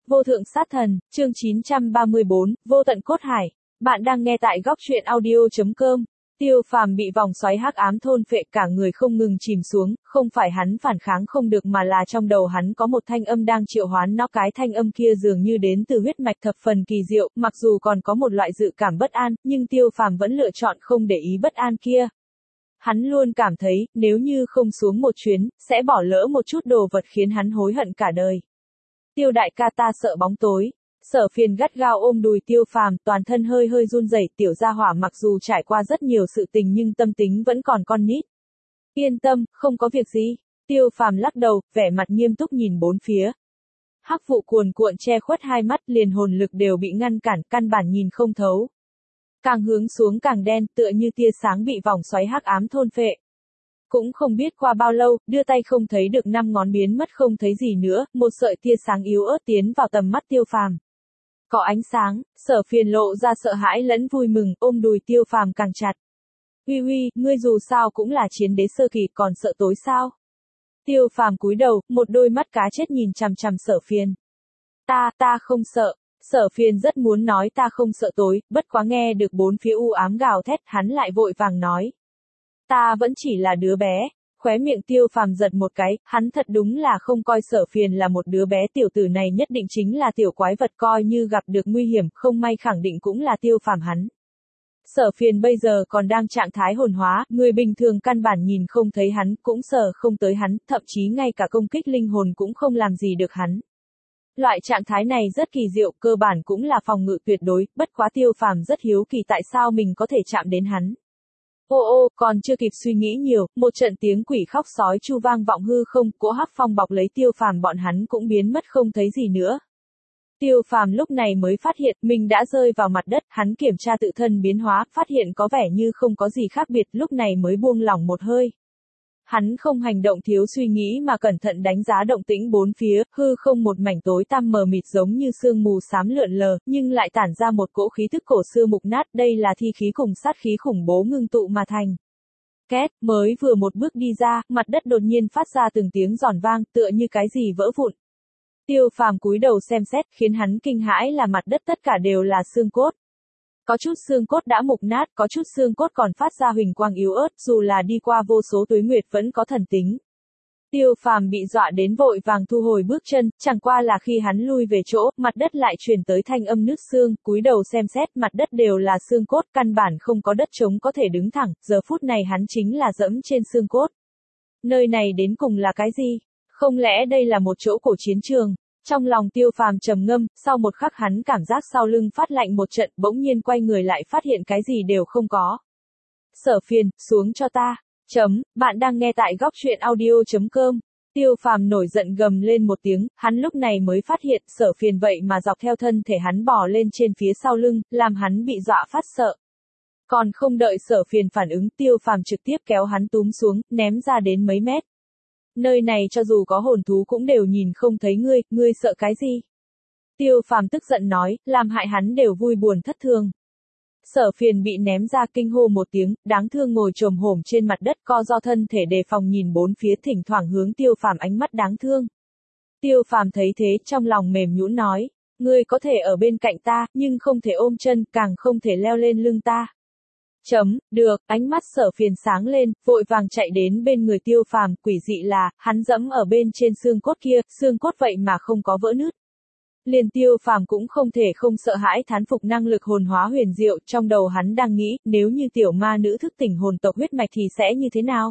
Vô thượng sát thần, chương 934, vô tận cốt hải. Bạn đang nghe tại góc truyện audio.com. Tiêu Phàm bị vòng xoáy hắc ám thôn phệ, cả người không ngừng chìm xuống, không phải hắn phản kháng không được mà là trong đầu hắn có một thanh âm đang triệu hoán nó, cái thanh âm kia dường như đến từ huyết mạch thập phần kỳ diệu, mặc dù còn có một loại dự cảm bất an, nhưng Tiêu Phàm vẫn lựa chọn không để ý bất an kia. Hắn luôn cảm thấy, nếu như không xuống một chuyến, sẽ bỏ lỡ một chút đồ vật khiến hắn hối hận cả đời. Tiêu đại ca, ta sợ bóng tối. Sở Phiền gắt gao ôm đùi Tiêu Phàm, toàn thân hơi hơi run rẩy. Tiểu gia hỏa mặc dù trải qua rất nhiều sự tình nhưng tâm tính vẫn còn con nít. Yên tâm, không có việc gì. Tiêu Phàm lắc đầu, vẻ mặt nghiêm túc nhìn bốn phía. Hắc vụ cuồn cuộn che khuất hai mắt, liền hồn lực đều bị ngăn cản, căn bản nhìn không thấu. Càng hướng xuống càng đen, tựa như tia sáng bị vòng xoáy hắc ám thôn phệ. Cũng không biết qua bao lâu, đưa tay không thấy được năm ngón biến mất không thấy gì nữa, một sợi tia sáng yếu ớt tiến vào tầm mắt Tiêu Phàm. Có ánh sáng, Sở Phiền lộ ra sợ hãi lẫn vui mừng, ôm đùi Tiêu Phàm càng chặt. Huy Huy, ngươi dù sao cũng là chiến đế sơ kỳ, còn sợ tối sao? Tiêu Phàm cúi đầu, một đôi mắt cá chết nhìn chằm chằm Sở Phiền. Ta không sợ. Sở Phiền rất muốn nói ta không sợ tối, bất quá nghe được bốn phía u ám gào thét, hắn lại vội vàng nói. Ta vẫn chỉ là đứa bé. Khóe miệng Tiêu Phàm giật một cái, hắn thật đúng là không coi Sở Phiền là một đứa bé, tiểu tử này nhất định chính là tiểu quái vật, coi như gặp được nguy hiểm, không may khẳng định cũng là Tiêu Phàm hắn. Sở Phiền bây giờ còn đang trạng thái hồn hóa, người bình thường căn bản nhìn không thấy hắn, cũng sờ không tới hắn, thậm chí ngay cả công kích linh hồn cũng không làm gì được hắn. Loại trạng thái này rất kỳ diệu, cơ bản cũng là phòng ngự tuyệt đối, bất quá Tiêu Phàm rất hiếu kỳ tại sao mình có thể chạm đến hắn. Ô, còn chưa kịp suy nghĩ nhiều, một trận tiếng quỷ khóc sói chu vang vọng hư không, cỗ hắc phong bọc lấy Tiêu Phàm, bọn hắn cũng biến mất không thấy gì nữa. Tiêu Phàm lúc này mới phát hiện mình đã rơi vào mặt đất, hắn kiểm tra tự thân biến hóa, phát hiện có vẻ như không có gì khác biệt, lúc này mới buông lỏng một hơi. Hắn không hành động thiếu suy nghĩ mà cẩn thận đánh giá động tĩnh bốn phía, hư không một mảnh tối tăm mờ mịt giống như sương mù xám lượn lờ, nhưng lại tản ra một cỗ khí thức cổ xưa mục nát, đây là thi khí cùng sát khí khủng bố ngưng tụ mà thành. Két, mới vừa một bước đi ra, mặt đất đột nhiên phát ra từng tiếng giòn vang, tựa như cái gì vỡ vụn. Tiêu Phàm cúi đầu xem xét, khiến hắn kinh hãi là mặt đất tất cả đều là xương cốt. Có chút xương cốt đã mục nát, có chút xương cốt còn phát ra huỳnh quang yếu ớt, dù là đi qua vô số tuế nguyệt vẫn có thần tính. Tiêu Phàm bị dọa đến vội vàng thu hồi bước chân, chẳng qua là khi hắn lui về chỗ, mặt đất lại truyền tới thanh âm nứt xương, cúi đầu xem xét, mặt đất đều là xương cốt, căn bản không có đất trống có thể đứng thẳng, giờ phút này hắn chính là dẫm trên xương cốt. Nơi này đến cùng là cái gì? Không lẽ đây là một chỗ cổ chiến trường? Trong lòng Tiêu Phàm trầm ngâm, sau một khắc hắn cảm giác sau lưng phát lạnh một trận, bỗng nhiên quay người lại phát hiện cái gì đều không có. Sở Phiền, xuống cho ta. Bạn đang nghe tại góc truyện audio.com. Tiêu Phàm nổi giận gầm lên một tiếng, hắn lúc này mới phát hiện Sở Phiền vậy mà dọc theo thân thể hắn bò lên trên phía sau lưng, làm hắn bị dọa phát sợ. Còn không đợi Sở Phiền phản ứng, Tiêu Phàm trực tiếp kéo hắn túm xuống, ném ra đến mấy mét. Nơi này cho dù có hồn thú cũng đều nhìn không thấy ngươi sợ cái gì? Tiêu Phàm tức giận nói, làm hại hắn đều vui buồn thất thường. Sở Phiền bị ném ra kinh hô một tiếng, đáng thương ngồi chồm hổm trên mặt đất, co do thân thể đề phòng nhìn bốn phía, thỉnh thoảng hướng Tiêu Phàm ánh mắt đáng thương. Tiêu Phàm thấy thế, trong lòng mềm nhũn nói, ngươi có thể ở bên cạnh ta, nhưng không thể ôm chân, càng không thể leo lên lưng ta. Được, ánh mắt Sở Phiền sáng lên, vội vàng chạy đến bên người Tiêu Phàm, quỷ dị là, hắn dẫm ở bên trên xương cốt kia, xương cốt vậy mà không có vỡ nứt. Liền Tiêu Phàm cũng không thể không sợ hãi thán phục năng lực hồn hóa huyền diệu, trong đầu hắn đang nghĩ, nếu như tiểu ma nữ thức tỉnh hồn tộc huyết mạch thì sẽ như thế nào?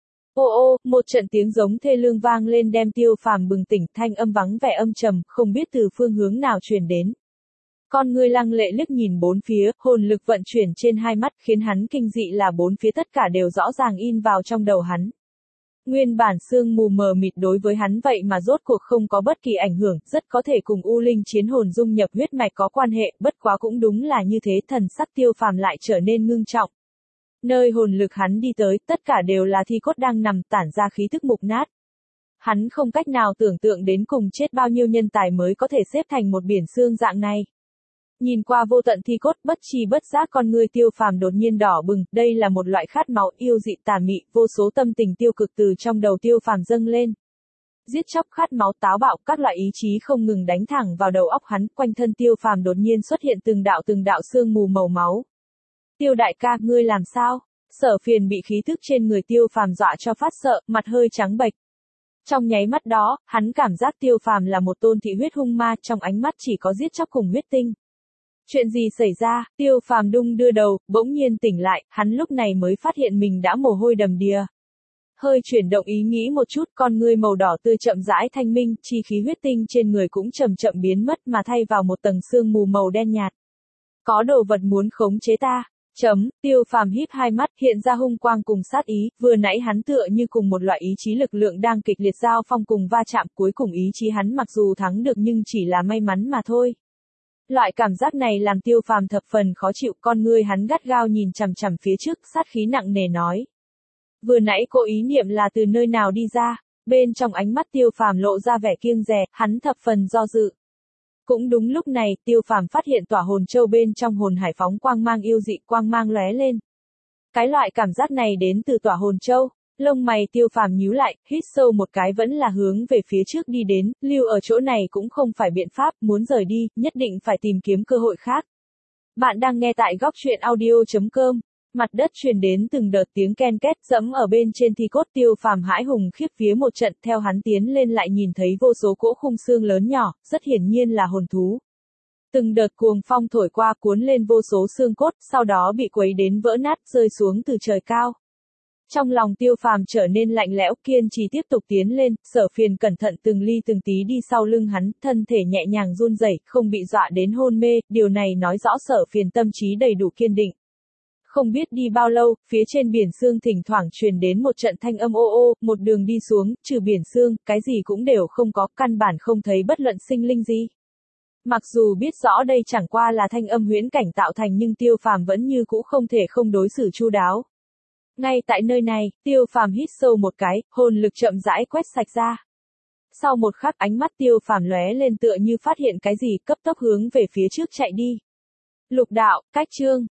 Ô, một trận tiếng giống thê lương vang lên đem Tiêu Phàm bừng tỉnh, thanh âm vắng vẻ âm trầm, không biết từ phương hướng nào truyền đến. Con ngươi lăng lệ liếc nhìn bốn phía, hồn lực vận chuyển trên hai mắt, khiến hắn kinh dị là bốn phía tất cả đều rõ ràng in vào trong đầu hắn. Nguyên bản sương mù mờ mịt đối với hắn vậy mà rốt cuộc không có bất kỳ ảnh hưởng, rất có thể cùng U Linh chiến hồn dung nhập huyết mạch có quan hệ, bất quá cũng đúng là như thế, thần sắc Tiêu Phàm lại trở nên ngưng trọng. Nơi hồn lực hắn đi tới, tất cả đều là thi cốt đang nằm, tản ra khí thức mục nát. Hắn không cách nào tưởng tượng đến cùng chết bao nhiêu nhân tài mới có thể xếp thành một biển xương dạng này. Nhìn qua vô tận thi cốt, bất tri bất giác con ngươi Tiêu Phàm đột nhiên đỏ bừng, đây là một loại khát máu yêu dị tà mị, vô số tâm tình tiêu cực từ trong đầu Tiêu Phàm dâng lên. giết chóc khát máu táo bạo, các loại ý chí không ngừng đánh thẳng vào đầu óc hắn, quanh thân Tiêu Phàm đột nhiên xuất hiện từng đạo sương mù màu máu. Tiêu đại ca, ngươi làm sao? Sở Phiền bị khí tức trên người Tiêu Phàm dọa cho phát sợ, mặt hơi trắng bệch. Trong nháy mắt đó, hắn cảm giác Tiêu Phàm là một tôn thị huyết hung ma, trong ánh mắt chỉ có giết chóc cùng huyết tinh. Chuyện gì xảy ra? Tiêu Phàm đung đưa đầu, bỗng nhiên tỉnh lại, hắn lúc này mới phát hiện mình đã mồ hôi đầm đìa. Hơi chuyển động ý nghĩ một chút, con ngươi màu đỏ tươi chậm rãi thanh minh, chi khí huyết tinh trên người cũng chậm chậm biến mất mà thay vào một tầng sương mù màu đen nhạt. Có đồ vật muốn khống chế ta. Tiêu Phàm híp hai mắt, hiện ra hung quang cùng sát ý, vừa nãy hắn tựa như cùng một loại ý chí lực lượng đang kịch liệt giao phong cùng va chạm, cuối cùng ý chí hắn mặc dù thắng được nhưng chỉ là may mắn mà thôi. Loại cảm giác này làm Tiêu Phàm thập phần khó chịu, con ngươi hắn gắt gao nhìn chằm chằm phía trước, sát khí nặng nề nói. Vừa nãy cô ý niệm là từ nơi nào đi ra? Bên trong ánh mắt Tiêu Phàm lộ ra vẻ kiêng dè, hắn thập phần do dự. Cũng đúng lúc này, Tiêu Phàm phát hiện tỏa hồn châu bên trong hồn hải phóng quang mang yêu dị, quang mang lóe lên. Cái loại cảm giác này đến từ tỏa hồn châu. Lông mày Tiêu Phàm nhíu lại, hít sâu một cái vẫn là hướng về phía trước đi đến, lưu ở chỗ này cũng không phải biện pháp, muốn rời đi, nhất định phải tìm kiếm cơ hội khác. Bạn đang nghe tại góc truyện audio.com. Mặt đất truyền đến từng đợt tiếng ken két, dẫm ở bên trên thi cốt. Tiêu Phàm hãi hùng khiếp vía một trận, theo hắn tiến lên lại nhìn thấy vô số cỗ khung xương lớn nhỏ, rất hiển nhiên là hồn thú. Từng đợt cuồng phong thổi qua cuốn lên vô số xương cốt, sau đó bị quấy đến vỡ nát rơi xuống từ trời cao. Trong lòng Tiêu Phàm trở nên lạnh lẽo, kiên trì tiếp tục tiến lên, Sở Phiền cẩn thận từng ly từng tí đi sau lưng hắn, thân thể nhẹ nhàng run rẩy, không bị dọa đến hôn mê, điều này nói rõ Sở Phiền tâm trí đầy đủ kiên định. Không biết đi bao lâu, phía trên biển sương thỉnh thoảng truyền đến một trận thanh âm ô ô, một đường đi xuống, trừ biển sương, cái gì cũng đều không có, căn bản không thấy bất luận sinh linh gì. Mặc dù biết rõ đây chẳng qua là thanh âm huyễn cảnh tạo thành nhưng Tiêu Phàm vẫn như cũ không thể không đối xử chu đáo. Ngay tại nơi này, Tiêu Phàm hít sâu một cái, hồn lực chậm rãi quét sạch ra. Sau một khắc ánh mắt Tiêu Phàm lóe lên tựa như phát hiện cái gì, cấp tốc hướng về phía trước chạy đi. Lục đạo, cách chương.